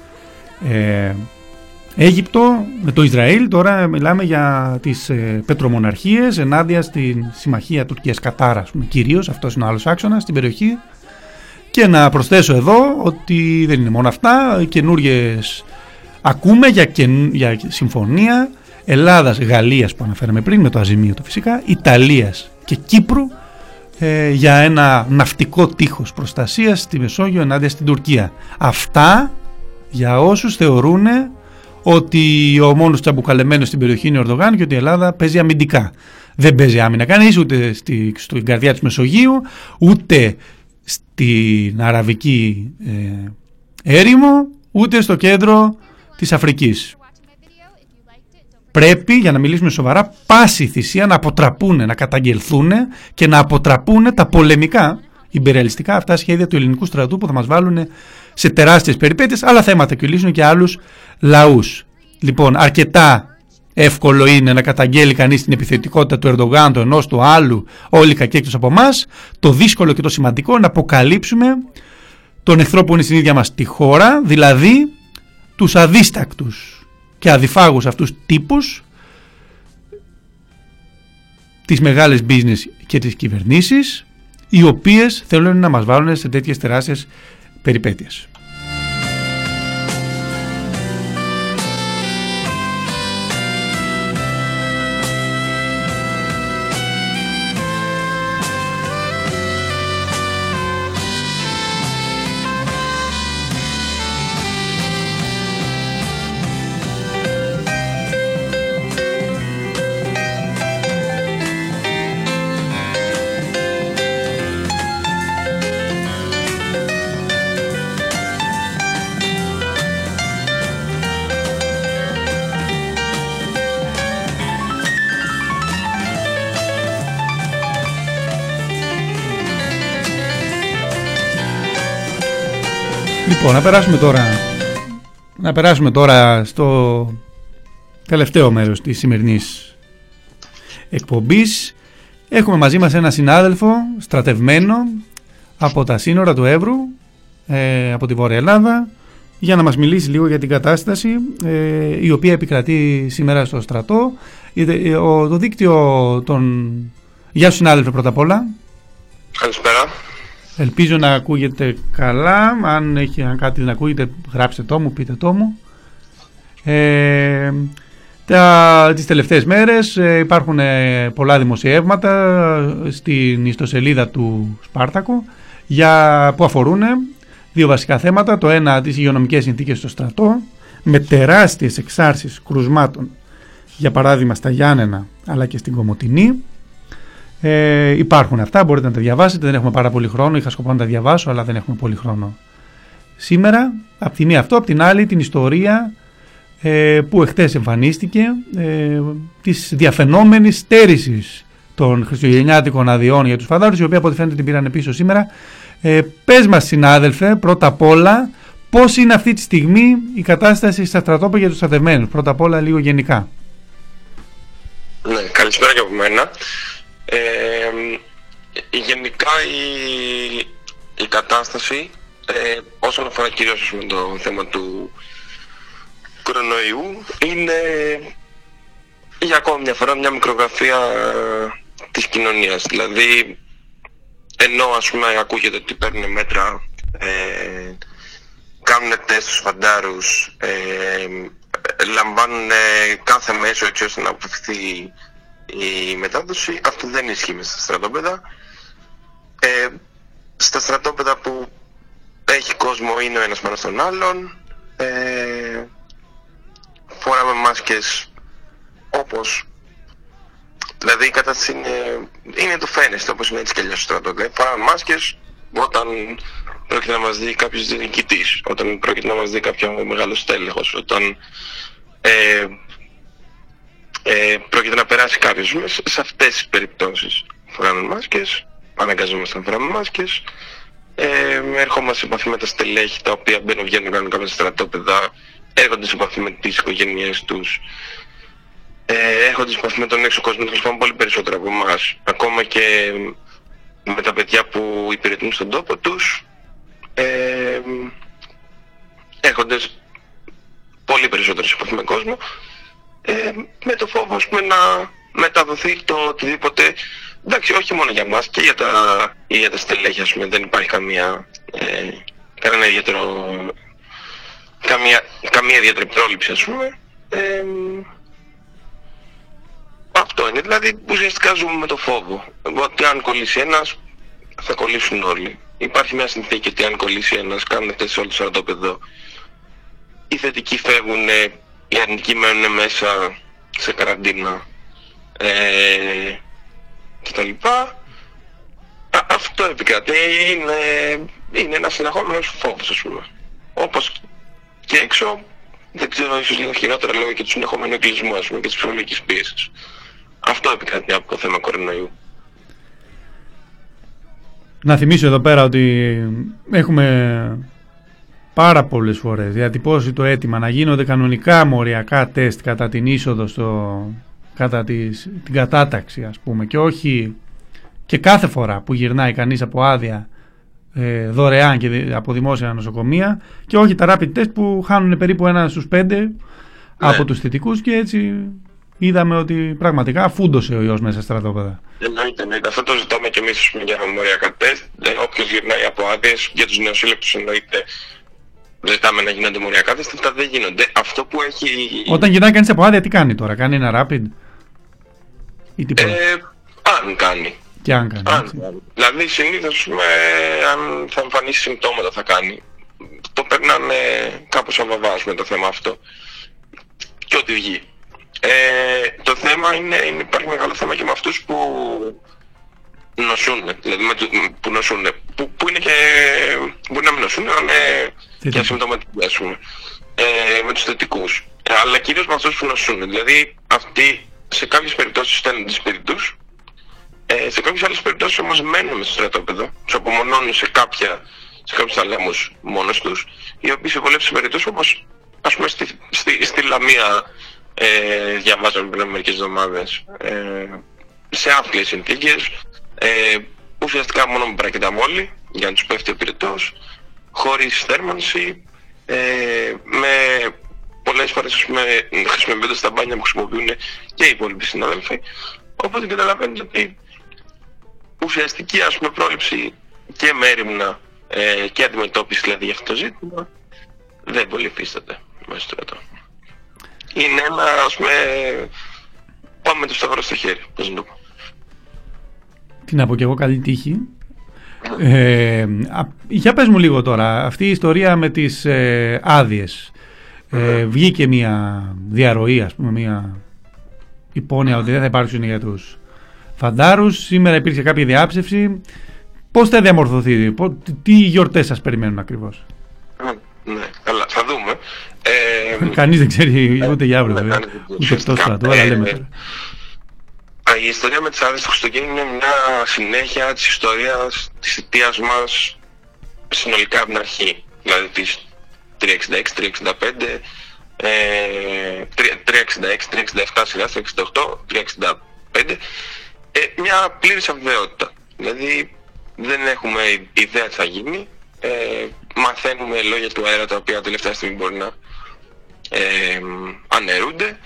Αίγυπτο, με το Ισραήλ. Τώρα μιλάμε για τις πετρομοναρχίες ενάντια στην συμμαχία Τουρκίας-Κατάρα, κυρίως. Αυτός είναι ο άλλος άξονας στην περιοχή. Και να προσθέσω εδώ ότι δεν είναι μόνο αυτά. Καινούριες ακούμε για συμφωνία Ελλάδας-Γαλλίας που αναφέραμε πριν, με το αζημίωτο φυσικά, Ιταλίας και Κύπρου, για ένα ναυτικό τείχος προστασίας στη Μεσόγειο ενάντια στην Τουρκία. Αυτά για όσους θεωρούν ότι ο μόνος τσαμπουκαλεμένος στην περιοχή είναι ο Ερντογάν και ότι η Ελλάδα παίζει αμυντικά. Δεν παίζει άμυνα κανείς, ούτε στην καρδιά της Μεσογείου, ούτε στην Αραβική έρημο, ούτε στο κέντρο της Αφρικής. Πρέπει, για να μιλήσουμε σοβαρά, πάση θυσία να αποτραπούν, να καταγγελθούν και να αποτραπούν τα πολεμικά, ιμπεριαλιστικά αυτά σχέδια του ελληνικού στρατού που θα μας βάλουν σε τεράστιες περιπέτειες, άλλα θέματα και λύσουν και άλλους λαούς. Λοιπόν, αρκετά εύκολο είναι να καταγγέλει κανείς την επιθετικότητα του Ερντογάν, του ενός, του άλλου, όλοι κακοί εκτός από εμάς. Το δύσκολο και το σημαντικό είναι να αποκαλύψουμε τον εχθρό που είναι στην ίδια μας τη χώρα, δηλαδή τους αδίστακτους και αδιφάγους αυτούς τύπους, τις μεγάλες business και τις κυβερνήσεις, οι οποίες θέλουν να μας βάλουν σε τέτοιες τεράστιες περιπέτειες. Λοιπόν, να περάσουμε τώρα στο τελευταίο μέρος της σημερινής εκπομπής. Έχουμε μαζί μας ένα συνάδελφο στρατευμένο από τα σύνορα του Εύρου, από τη Βόρεια Ελλάδα, για να μας μιλήσει λίγο για την κατάσταση η οποία επικρατεί σήμερα στο στρατό. Το δίκτυο των... Γεια σου συνάδελφε πρώτα απ' όλα. Καλησπέρα. Ελπίζω να ακούγεται καλά. Αν κάτι δεν ακούγεται, γράψτε το μου, πείτε το μου. Τις τελευταίες μέρες υπάρχουν πολλά δημοσιεύματα στην ιστοσελίδα του Σπάρτακο που αφορούν δύο βασικά θέματα. Το ένα, τις υγειονομικές συνθήκες στο στρατό, με τεράστιες εξάρσεις κρουσμάτων, για παράδειγμα στα Γιάννενα αλλά και στην Κομοτηνή. Υπάρχουν αυτά, μπορείτε να τα διαβάσετε. Δεν έχουμε πάρα πολύ χρόνο. Είχα σκοπό να τα διαβάσω, αλλά δεν έχουμε πολύ χρόνο σήμερα. Απ' τη μία αυτό, απ' την άλλη την ιστορία που εχθές εμφανίστηκε, της διαφαινόμενης στέρησης των χριστουγεννιάτικων αδειών για τους φαντάρους, η οποία από ό,τι φαίνεται την πήραν πίσω σήμερα. Πες μας συνάδελφε, πρώτα απ' όλα, πώς είναι αυτή τη στιγμή η κατάσταση στα στρατόπεδα για τους στρατευμένους. Πρώτα απ' όλα λίγο γενικά. Ναι, καλησπέρα και από μένα. Γενικά η κατάσταση όσον αφορά κυρίως με το θέμα του κορονοϊού είναι για ακόμη μια φορά μια μικρογραφία της κοινωνίας. Δηλαδή, ενώ ας πούμε ακούγεται ότι παίρνουν μέτρα, κάνουν τεστ στους φαντάρους, λαμβάνουν κάθε μέσο έτσι ώστε να αποφευθεί η μετάδοση, αυτό δεν ισχύει μέσα στα στρατόπεδα. Στα στρατόπεδα που έχει κόσμο είναι ο ένας πάνω στον άλλον, φοράμε μάσκες όπως, δηλαδή η κατάσταση είναι το φαίνεστε όπως είναι έτσι και αλλιώς στο στρατό. Δηλαδή φοράμε μάσκες, όταν πρόκειται να μας δει κάποιος διοικητής, όταν πρόκειται να μας δει κάποιο μεγάλο στέλεχος, όταν πρόκειται να περάσει κάποιος. Σε αυτές τις περιπτώσεις φοράμε μάσκες, αναγκαζόμαστε να φοράμε μάσκες, ερχόμαστε σε επαφή με τα στελέχη τα οποία μπαίνουν, βγαίνουν, κάνουν κάποια στρατόπεδα, έρχονται σε επαφή με τις οικογένειές τους, έρχονται σε επαφή με τον έξω κόσμο, τους πάμε πολύ περισσότερο από εμάς, ακόμα και με τα παιδιά που υπηρετούν στον τόπο τους, έρχονται πολύ περισσότερο σε επαφή με κόσμο, με το φόβο, ας πούμε, να μεταδοθεί το οτιδήποτε. Εντάξει, όχι μόνο για μας και για τα στελέχη, ας πούμε, δεν υπάρχει καμία ιδιαίτερη πρόληψη, ας πούμε. Αυτό είναι, δηλαδή ουσιαστικά ζούμε με το φόβο ότι αν κολλήσει ένας θα κολλήσουν όλοι. Υπάρχει μια συνθήκη ότι αν κολλήσει ένας, κάνουν τεστ σε όλο το στρατόπεδο, οι θετικοί φεύγουν, οι αρνητικοί μένουν μέσα σε καραντίνα κτλ. Αυτό επικρατεί, είναι ένας συνεχόμενος φόβος, ας πούμε. Όπως και έξω, δεν ξέρω, ίσως λίγο χειρότερα λόγω και του συνεχόμενου εγκλισμού, ας πούμε, και της ψυχολογικής πίεσης. Αυτό επικρατεί από το θέμα κορονοϊού. Να θυμίσω εδώ πέρα ότι έχουμε πάρα πολλές φορές διατυπώσει το αίτημα να γίνονται κανονικά μοριακά τεστ κατά την είσοδο κατά την κατάταξη, ας πούμε, και όχι και κάθε φορά που γυρνάει κανείς από άδεια δωρεάν και από δημόσια νοσοκομεία, και όχι τα rapid test που χάνουν περίπου 1 στους 5 από τους θετικούς, και έτσι είδαμε ότι πραγματικά φούντωσε ο ιός μέσα στα στρατόπεδα. Εννοείται. Αυτό το ζητάμε και εμείς για μοριακά τεστ. Όποιος γυρνάει από άδειες, για τους νεοσύλλεκτους εννοείται, ζητάμε να γίνονται μοριακά τεστ. Αυτά δεν γίνονται. Αυτό που έχει... Όταν γυρνάει κανείς από άδεια, τι κάνει τώρα? Κάνει ένα rapid ή τίποτα? Αν κάνει. Και αν κάνει. Δηλαδή συνήθως αν θα εμφανίσει συμπτώματα θα κάνει. Το περνάνε κάπως αβαβάς με το θέμα αυτό. Και ό,τι βγει. Το θέμα είναι, υπάρχει μεγάλο θέμα και με αυτούς που νοσούν, δηλαδή που νοσούν, που είναι και, μπορεί να μην νοσούν, αλλά είναι και ασυμπτωματικοί, ας πούμε, με τους θετικούς, αλλά κυρίως με αυτούς που νοσούν. Δηλαδή αυτοί σε κάποιες περιπτώσεις στέλνουν τις σπίτι τους, σε κάποιες άλλες περιπτώσεις όμως μένουν στο στρατόπεδο, τους απομονώνουν σε κάποιους θαλάμους μόνος τους, οι οποίοι σε πολλές περιπτώσεις, όπως ας πούμε στη Λαμία, διαβάζαμε πριν από μερικές εβδομάδες, σε άθλιες συνθήκες, ουσιαστικά μόνο με παρακεταμόλη για να τους πέφτει ο πυρετός, χωρίς θέρμανση, με πολλές φορές, ας πούμε, χρησιμοποιώντας τα μπάνια που χρησιμοποιούν και οι υπόλοιποι συνάδελφοι. Οπότε καταλαβαίνετε ότι ουσιαστική, ας πούμε, πρόληψη και με έρημνα και αντιμετώπιση, δηλαδή, για αυτό το ζήτημα δεν πολύ υφίσταται μέσα στο στρατό. Είναι ένα, ας πούμε, πάμε με το σταυρό στο χέρι, πώς να το πω. Τι να πω κι εγώ, καλή τύχη. Για πες μου λίγο τώρα, αυτή η ιστορία με τις άδειες. Βγήκε μια διαρροή, ας πούμε, μια υπόνοια ότι δεν θα υπάρξουν για τους φαντάρους. Σήμερα υπήρξε κάποια διάψευση. Πώς θα διαμορφωθεί, τι γιορτές σας περιμένουν ακριβώς? Ναι, καλά, θα δούμε. Κανείς δεν ξέρει ούτε για αύριο, ούτε εκτός στρατού, αλλά λέμε τώρα. Η ιστορία με τις άδειες του Χριστουγέννου είναι μια συνέχεια της ιστορίας της θητείας μας συνολικά από την αρχή. Δηλαδή της 366, 365, 366, 367, σειρά 368, 365. Μια πλήρης αβεβαιότητα. Δηλαδή δεν έχουμε ιδέα τι θα γίνει. Μαθαίνουμε λόγια του αέρα τα οποία τελευταία στιγμή μπορεί να αναιρούνται.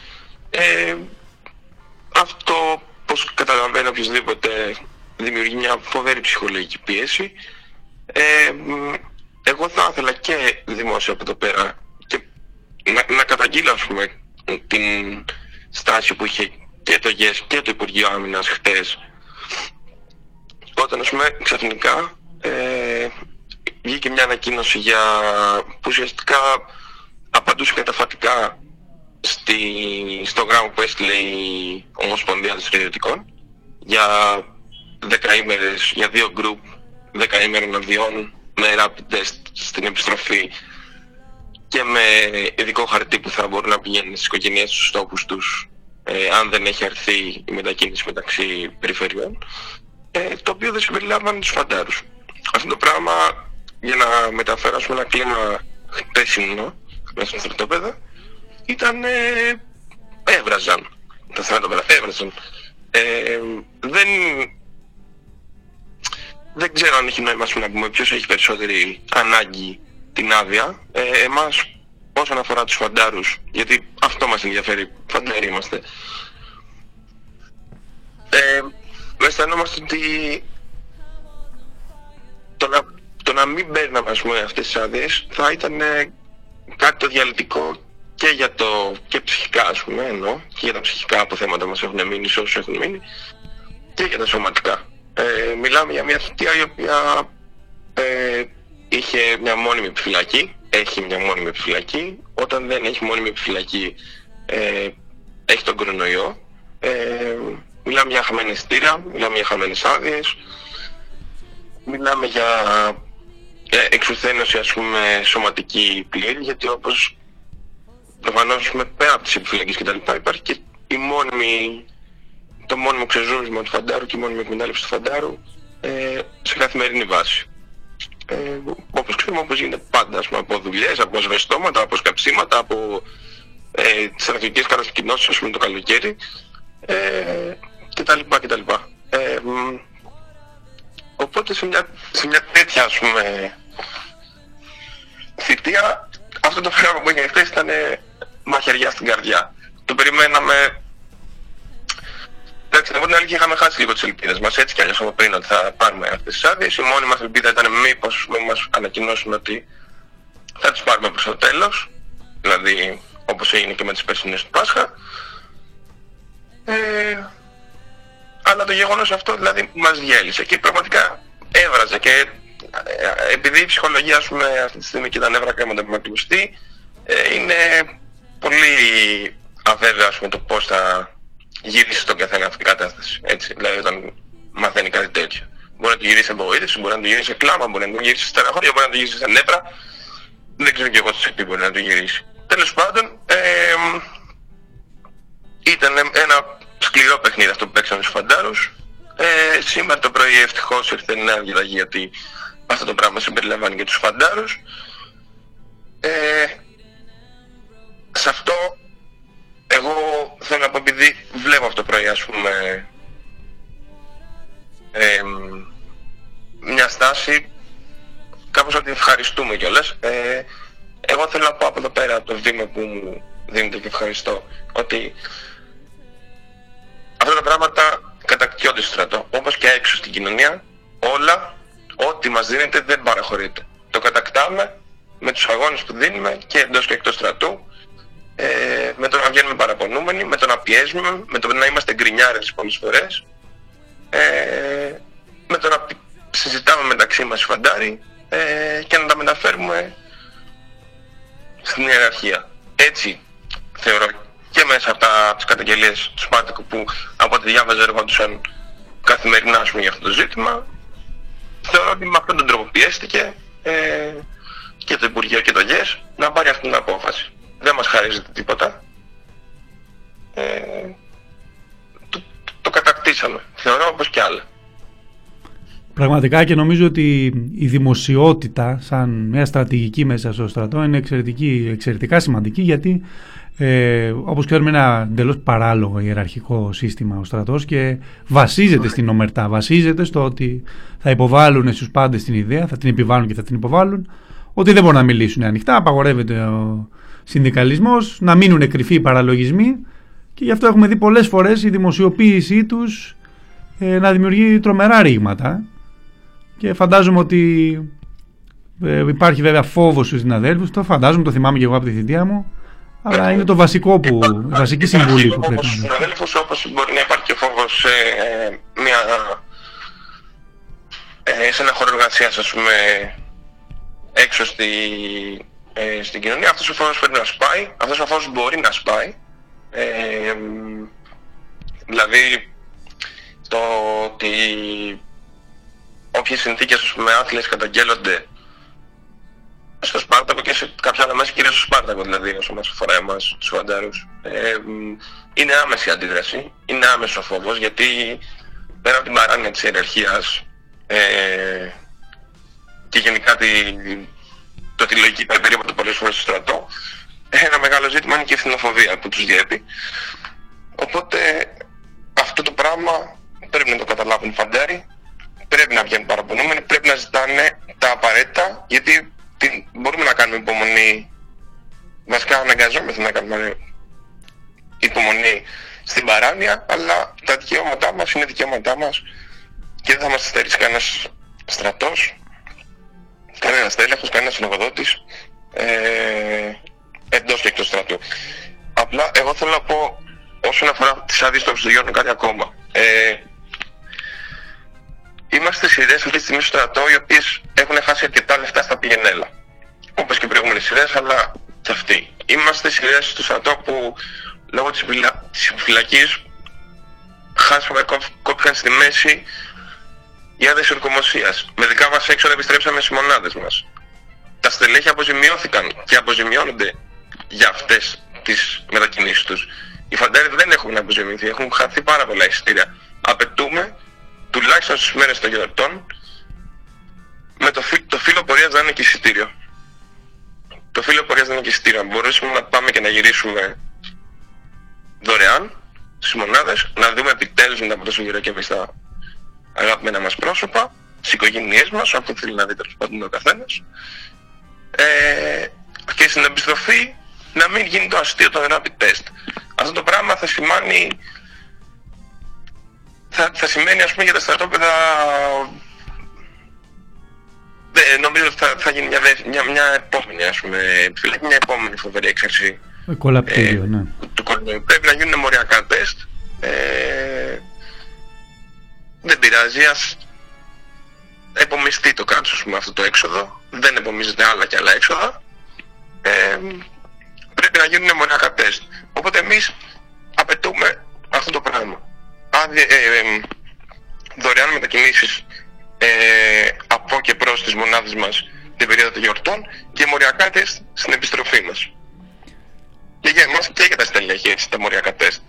Αυτό, πως καταλαβαίνει οποιοσδήποτε, δημιουργεί μια φοβερή ψυχολογική πίεση. Εγώ θα ήθελα και δημόσια από εδώ πέρα και να καταγγείλω, ας πούμε, την στάση που είχε και το ΓΕΣ και το Υπουργείο Άμυνας χτες, όταν, ας πούμε, ξαφνικά βγήκε μια ανακοίνωση που ουσιαστικά απαντούσε καταφατικά στο γράμμα που έστειλε η Ομοσπονδία των Στρατιωτικών για 10 ημέρες, για 2 γκρουπ 10 ημέρων αδειών, με rapid test στην επιστροφή και με ειδικό χαρτί που θα μπορούν να πηγαίνουν στις οικογένειές τους, στους τόπους τους, αν δεν έχει αρθεί η μετακίνηση μεταξύ περιφερειών, το οποίο δεν συμπεριλάμβανε τους φαντάρους. Αυτό το πράγμα, για να μεταφέρασουμε ένα κλίμα χτέσιμο μέσα στα στρατόπεδα, ήταν έβραζαν τα στρατόπεδα, έβραζαν. Δεν ξέρω αν έχει νόημα να πούμε ποιος έχει περισσότερη ανάγκη την άδεια. Εμάς, όσον αφορά τους φαντάρους, γιατί αυτό μας ενδιαφέρει, φαντάροι είμαστε, αισθανόμαστε ότι το να μην παίρναμε, ας πούμε, αυτές τις άδειες θα ήταν κάτι το διαλυτικό και ψυχικά, ας πούμε, εννοώ, και για τα ψυχικά αποθέματα μας έχουν μείνει, σε όσους έχουν μείνει, και για τα σωματικά. Μιλάμε για μια θητεία η οποία είχε μια μόνιμη επιφυλακή, έχει μια μόνιμη επιφυλακή. Όταν δεν έχει μόνιμη επιφυλακή, έχει τον κορονοϊό. Μιλάμε για χαμένη εισιτήρια, μιλάμε για χαμένες άδειες, μιλάμε για εξουθένωση, ας πούμε, σωματική πλήρη, γιατί όπως προφανώς πέρα από τις επιφυλακές και τα λοιπά υπάρχει και το μόνιμο ξεζούρισμα του φαντάρου και η μόνιμη εκμετάλλευση του φαντάρου σε καθημερινή βάση. Όπως ξέρουμε, όπως γίνεται πάντα, ας πούμε, από δουλειές, από σβεστώματα, από σκαψίματα, από τις στρατιωτικές κατασκηνώσεις, ας πούμε, το καλοκαίρι, κτλ. Οπότε σε μια τέτοια, ας πούμε, θητεία, αυτό το πράγμα που έγινε χθες ήταν μαχαιριά στην καρδιά. Το περιμέναμε. Εντάξει, από την αλήθεια είχαμε χάσει λίγο τις ελπίδες μας, έτσι κι αλλιώς από πριν, ότι θα πάρουμε αυτές τις άδειες. Η μόνη μας ελπίδα ήταν μήπως μας ανακοινώσουν ότι θα τις πάρουμε προς το τέλος, δηλαδή όπως έγινε και με τις περσινές του Πάσχα. Αλλά το γεγονός αυτό, δηλαδή, μας διέλυσε και πραγματικά έβραζε, και επειδή η ψυχολογία, ας πούμε, αυτή τη στιγμή και τα νεύρα κρέμονται με κλουστή, είναι πολύ αβέβαιο, ας πούμε, το πώς θα γυρίσει στον καθένα αυτή η κατάσταση. Έτσι, δηλαδή, όταν μαθαίνει κάτι τέτοιο. Μπορεί να του γυρίσει απογοήτευση, μπορεί να του γυρίσει κλάμα, μπορεί να του γυρίσει στεναχώρια, μπορεί να του γυρίσει στα νεύρα. Δεν ξέρω και εγώ σε τι μπορεί να του γυρίσει. Τέλος πάντων, ήταν ένα σκληρό παιχνίδι αυτό που παίξαμε στους φαντάρους. Σήμερα το πρωί ευτυχώς ήρθε νέα διαλλαγή, γιατί αυτό το πράγμα συμπεριλαμβάνει και τους φαντάρους. Σε αυτό εγώ θέλω να πω, επειδή βλέπω αυτό το πρωί, ας πούμε, μια στάση κάπως ότι ευχαριστούμε κιόλας. Εγώ θέλω να πω από εδώ πέρα, από το βήμα που μου δίνετε και ευχαριστώ, ότι αυτά τα πράγματα κατακτιόνται στο στρατό, όπως και έξω στην κοινωνία. Όλα, ό,τι μας δίνεται δεν παραχωρείται. Το κατακτάμε με τους αγώνες που δίνουμε και εντός και εκτός στρατού, με το να βγαίνουμε παραπονούμενοι, με το να πιέζουμε, με το να είμαστε γκρινιάρες πολλές φορές, με το να συζητάμε μεταξύ μας οι φαντάροι, και να τα μεταφέρουμε στην ιεραρχία. Έτσι θεωρώ, και μέσα από τις καταγγελίες του Σπάρτακου, που από ό,τι διάβαζα έρχονταν καθημερινά, ας πούμε, για αυτό το ζήτημα, θεωρώ ότι με αυτόν τον τρόπο πιέστηκε και το Υπουργείο και το ΓΕΣ να πάρει αυτή την απόφαση. Δεν μας χαρίζεται τίποτα. Το κατακτήσαμε, θεωρώ, όπως και άλλα. Πραγματικά, και νομίζω ότι η δημοσιότητα σαν μια στρατηγική μέσα στο στρατό είναι εξαιρετικά σημαντική, γιατί όπως ξέρουμε, ένα εντελώς παράλογο ιεραρχικό σύστημα ο στρατός, και βασίζεται στην ομερτά, βασίζεται στο ότι θα υποβάλουν στους πάντες την ιδέα, θα την επιβάλλουν και θα την υποβάλουν, ότι δεν μπορούν να μιλήσουν ανοιχτά, απαγορεύεται ο συνδικαλισμός, να μείνουν κρυφοί οι παραλογισμοί, και γι' αυτό έχουμε δει πολλές φορές η δημοσιοποίησή τους να δημιουργεί τρομερά ρήγματα, και φαντάζομαι ότι υπάρχει βέβαια φόβος στους συναδέλφους, το φαντάζομαι, το θυμάμαι και εγώ από τη θητεία μου, αλλά είναι το βασικό βασική συμβουλή που πρέπει να είναι. Συναδέλφους, όπως μπορεί να υπάρχει και φόβος σε ένα χώρο εργασίας, ας πούμε, έξω στην κοινωνία. Αυτός ο φόβος πρέπει να σπάει, αυτός ο φόβος μπορεί να σπάει. Δηλαδή, το ότι όποιες συνθήκες με άθλιες καταγγέλλονται στο Σπάρτακο και σε κάποια άλλα μέσα, κυρίως στο Σπάρτακο δηλαδή, όσο μας αφορά εμάς τους φαντάρους, είναι άμεση αντίδραση, είναι άμεσο φόβος, γιατί πέρα από την παράνοια της ιεραρχίας και γενικά τη λογική περίπτωση πολλές φορές στο στρατό, ένα μεγάλο ζήτημα είναι και η ευθυνοφοβία που τους διέπει. Οπότε αυτό το πράγμα πρέπει να το καταλάβουν οι φαντάροι, πρέπει να βγαίνουν παραπονούμενοι, πρέπει να ζητάνε τα απαραίτητα, γιατί μπορούμε να κάνουμε υπομονή, βασικά αναγκαζόμαστε να κάνουμε υπομονή στην παράνοια, αλλά τα δικαιώματά μας είναι δικαιώματά μας και δεν θα μας στερήσει κανένας στρατός, κανένας τέλεχος, κανένας συνοδότης, εντός και εκτός στρατού. Απλά εγώ θέλω να πω, όσον αφορά τις άδειες των εξωτερικών, κάτι ακόμα. Είμαστε σειρές αυτή τη στιγμή στο στρατό, οι οποίες έχουν χάσει αρκετά λεφτά στα πηγενέλα. Όπως και οι προηγούμενες σειρές, αλλά και αυτοί. Είμαστε σειρές στο στρατό που λόγω της επιφυλακής χάσαμε, κόπηκαν στη μέση οι άδειες ορκομοσίας. Με δικά μας έξοδα επιστρέψαμε στις μονάδες μας. Τα στελέχη αποζημιώθηκαν και αποζημιώνονται για αυτές τις μετακινήσεις τους. Οι φαντάροι δεν έχουν αποζημιωθεί, έχουν χαθεί πάρα πολλά εισιτήρια. Απαιτούμε, τουλάχιστον στις μέρες των γιορτών, με το φύλλο πορείας να είναι και εισιτήριο. Το φύλλο πορείας να είναι και εισιτήριο. Μπορούσαμε να πάμε και να γυρίσουμε δωρεάν στις μονάδες, να δούμε επιτέλους μετά από τόσο καιρό και εμείς τα αγαπημένα μας πρόσωπα, στις οικογένειές μας, όπου θέλει να δει τέλος πάντων ο καθένας. Και στην επιστροφή να μην γίνει το αστείο των rapid test. Αυτό το πράγμα θα σημαίνει, θα σημαίνει, ας πούμε, για τα στρατόπεδα, νομίζω ότι θα γίνει μια επόμενη, ας πούμε, μια επόμενη φοβερή έξαρση ναι. του κορονοϊού. Πρέπει να γίνουν μοριακά τεστ. Δεν πειράζει, ας επομιστεί το κράτος, ας πούμε, αυτό το έξοδο. Δεν επομίζεται άλλα και άλλα έξοδα. Πρέπει να γίνουν μοριακά τεστ. Οπότε εμείς απαιτούμε αυτό το πράγμα. Δωρεάν μετακινήσεις από και προς τις μονάδες μας την περίοδο των γιορτών και μοριακά τεστ στην επιστροφή μας. Και για εμάς και για τα στελέχη, έτσι, τα μοριακά τεστ.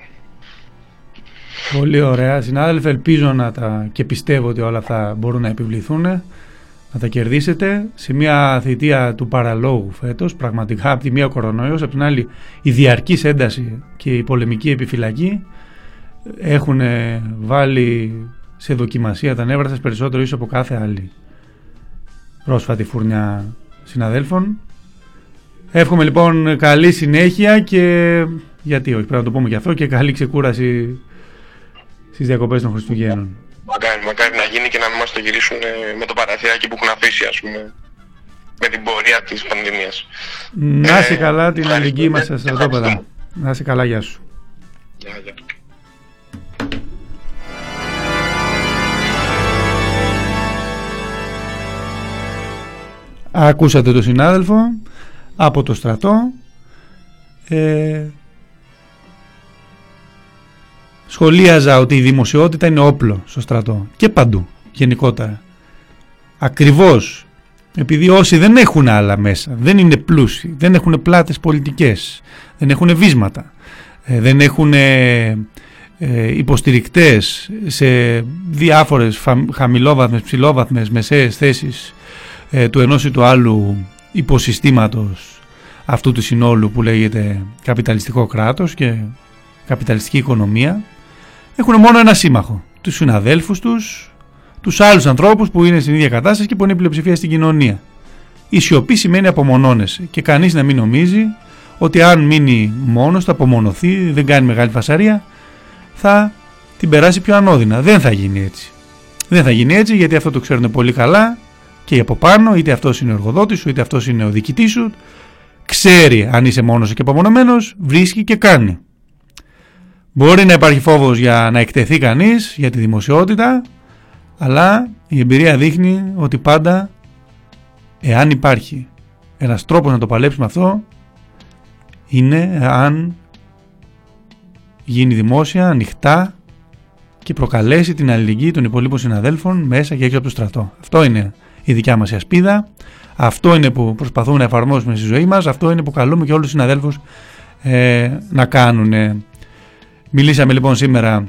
Πολύ ωραία. Συνάδελφε, ελπίζω και πιστεύω ότι όλα αυτά μπορούν να επιβληθούν, να τα κερδίσετε σε μια θητεία του παραλόγου φέτος, πραγματικά, από τη μία ο κορονοϊός, από την άλλη η διαρκής ένταση και η πολεμική επιφυλακή έχουν βάλει σε δοκιμασία τα νεύρα σας περισσότερο ίσως από κάθε άλλη πρόσφατη φουρνιά συναδέλφων. Εύχομαι λοιπόν καλή συνέχεια και, γιατί όχι, πρέπει να το πούμε και αυτό, και καλή ξεκούραση στις διακοπές των Χριστουγέννων. Μακάρι να γίνει και να μην μας το γυρίσουν με το παραθυράκι που έχουν αφήσει, ας πούμε, με την πορεία της πανδημίας. Να είσαι καλά, την αλληλεγγύη μας στα στρατόπεδα. Να είσαι καλά, γεια σου. Γεια. Ακούσατε τον συνάδελφο από το στρατό. Σχολίαζα ότι η δημοσιότητα είναι όπλο στο στρατό και παντού γενικότερα. Ακριβώς επειδή όσοι δεν έχουν άλλα μέσα, δεν είναι πλούσιοι, δεν έχουν πλάτες πολιτικές, δεν έχουν βίσματα, δεν έχουν υποστηρικτές σε διάφορες χαμηλόβαθμες, ψηλόβαθμες, μεσαίες θέσεις του ενός ή του άλλου υποσυστήματος αυτού του συνόλου που λέγεται καπιταλιστικό κράτος και καπιταλιστική οικονομία, έχουν μόνο ένα σύμμαχο, τους συναδέλφους τους άλλους ανθρώπους που είναι στην ίδια κατάσταση και που είναι η πλειοψηφία στην κοινωνία. Η σιωπή σημαίνει απομονώνεσαι και κανείς να μην νομίζει ότι αν μείνει μόνος, θα απομονωθεί, δεν κάνει μεγάλη φασαρία, θα την περάσει πιο ανώδυνα. Δεν θα γίνει έτσι. Δεν θα γίνει έτσι, γιατί αυτό το ξέρουν πολύ καλά και από πάνω, είτε αυτός είναι ο εργοδότης σου, είτε αυτός είναι ο διοικητής σου. Ξέρει αν είσαι μόνος και απομονωμένος, βρίσκει και κάνει. Μπορεί να υπάρχει φόβος για να εκτεθεί κανείς, για τη δημοσιότητα, αλλά η εμπειρία δείχνει ότι πάντα, εάν υπάρχει ένας τρόπος να το παλέψουμε αυτό, είναι αν γίνει δημόσια, ανοιχτά, και προκαλέσει την αλληλεγγύη των υπολείπων συναδέλφων μέσα και έξω από το στρατό. Αυτό είναι η δικιά μας ασπίδα. Αυτό είναι που προσπαθούμε να εφαρμόσουμε στη ζωή μας. Αυτό είναι που καλούμε και όλους τους συναδέλφους να κάνουν. Μιλήσαμε λοιπόν σήμερα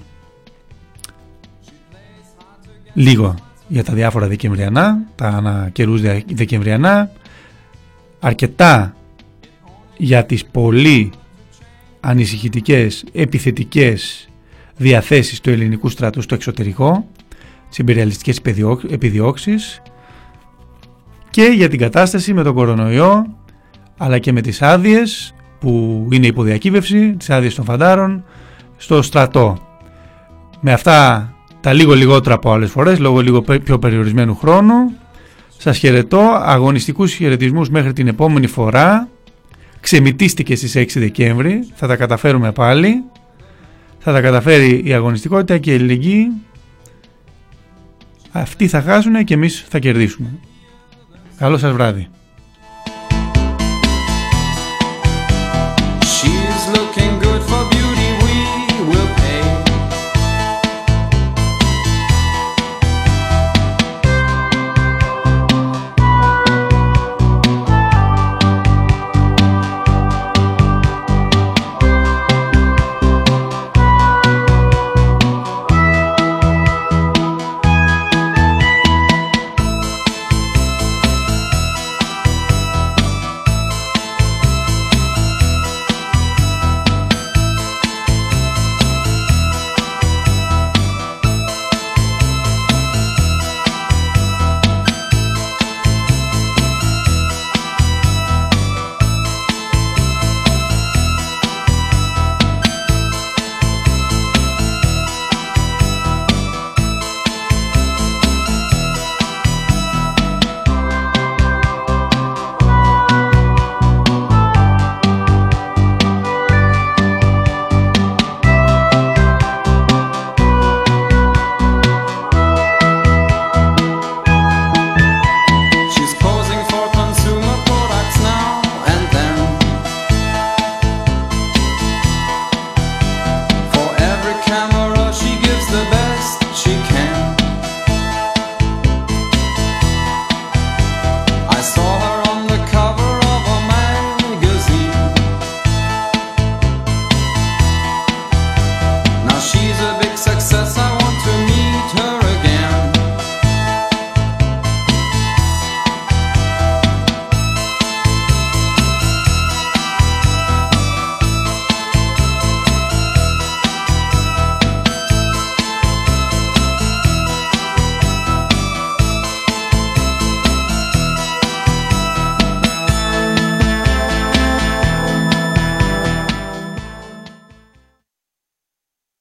λίγο για τα διάφορα δεκεμβριανά, τα ανακαιρούς δεκεμβριανά, αρκετά για τις πολύ ανησυχητικές, επιθετικές διαθέσεις του ελληνικού στρατού στο εξωτερικό, τις ιμπεριαλιστικές επιδιώξεις, και για την κατάσταση με τον κορονοϊό, αλλά και με τις άδειες που είναι υποδιακύβευση, τις άδειες των φαντάρων στο στρατό. Με αυτά τα λίγο λιγότερα από άλλες φορές, λόγω λίγο πιο περιορισμένου χρόνου, σας χαιρετώ, αγωνιστικούς χαιρετισμούς μέχρι την επόμενη φορά. Ξεμητίστηκε στις 6 Δεκέμβρη, θα τα καταφέρουμε πάλι, θα τα καταφέρει η αγωνιστικότητα και η ελληνική. Αυτοί θα χάσουν και εμείς θα κερδίσουμε. Καλό σας βράδυ.